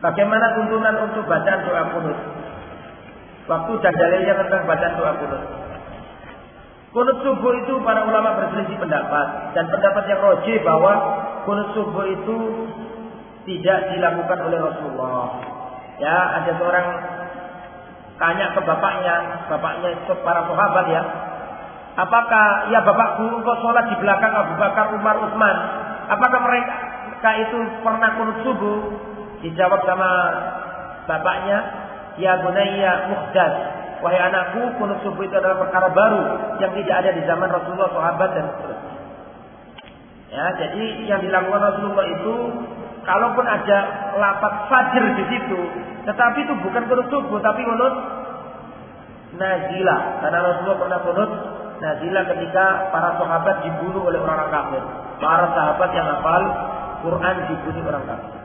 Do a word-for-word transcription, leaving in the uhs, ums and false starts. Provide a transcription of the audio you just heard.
Bagaimana tuntunan untuk bacaan doa kunut? Waktu dan dalilnya tentang bacaan doa kunut. Kunut subuh itu para ulama berselisih pendapat, dan pendapat yang rajih bahwa kunut subuh itu tidak dilakukan oleh Rasulullah. Ya, ada seorang tanya ke bapaknya, bapaknya itu para sahabat ya. Apakah ya bapakku engkau sholat di belakang Abu Bakar, Umar, Utsman? Apakah mereka itu pernah kunut subuh? Dijawab sama bapaknya, ya bunayya muhdath. Wahai anakku, kunut subuh itu adalah perkara baru yang tidak ada di zaman Rasulullah, sahabat dan seterusnya. Ya, jadi yang dilakukan Rasulullah itu, kalaupun ada lafaz fajr di situ, tetapi itu bukan kunut subuh, tapi kunut nazilah. Karena Rasulullah pernah kunut nazilah ketika para sahabat dibunuh oleh orang kafir. Para sahabat yang hafal Quran dibunuh orang kafir.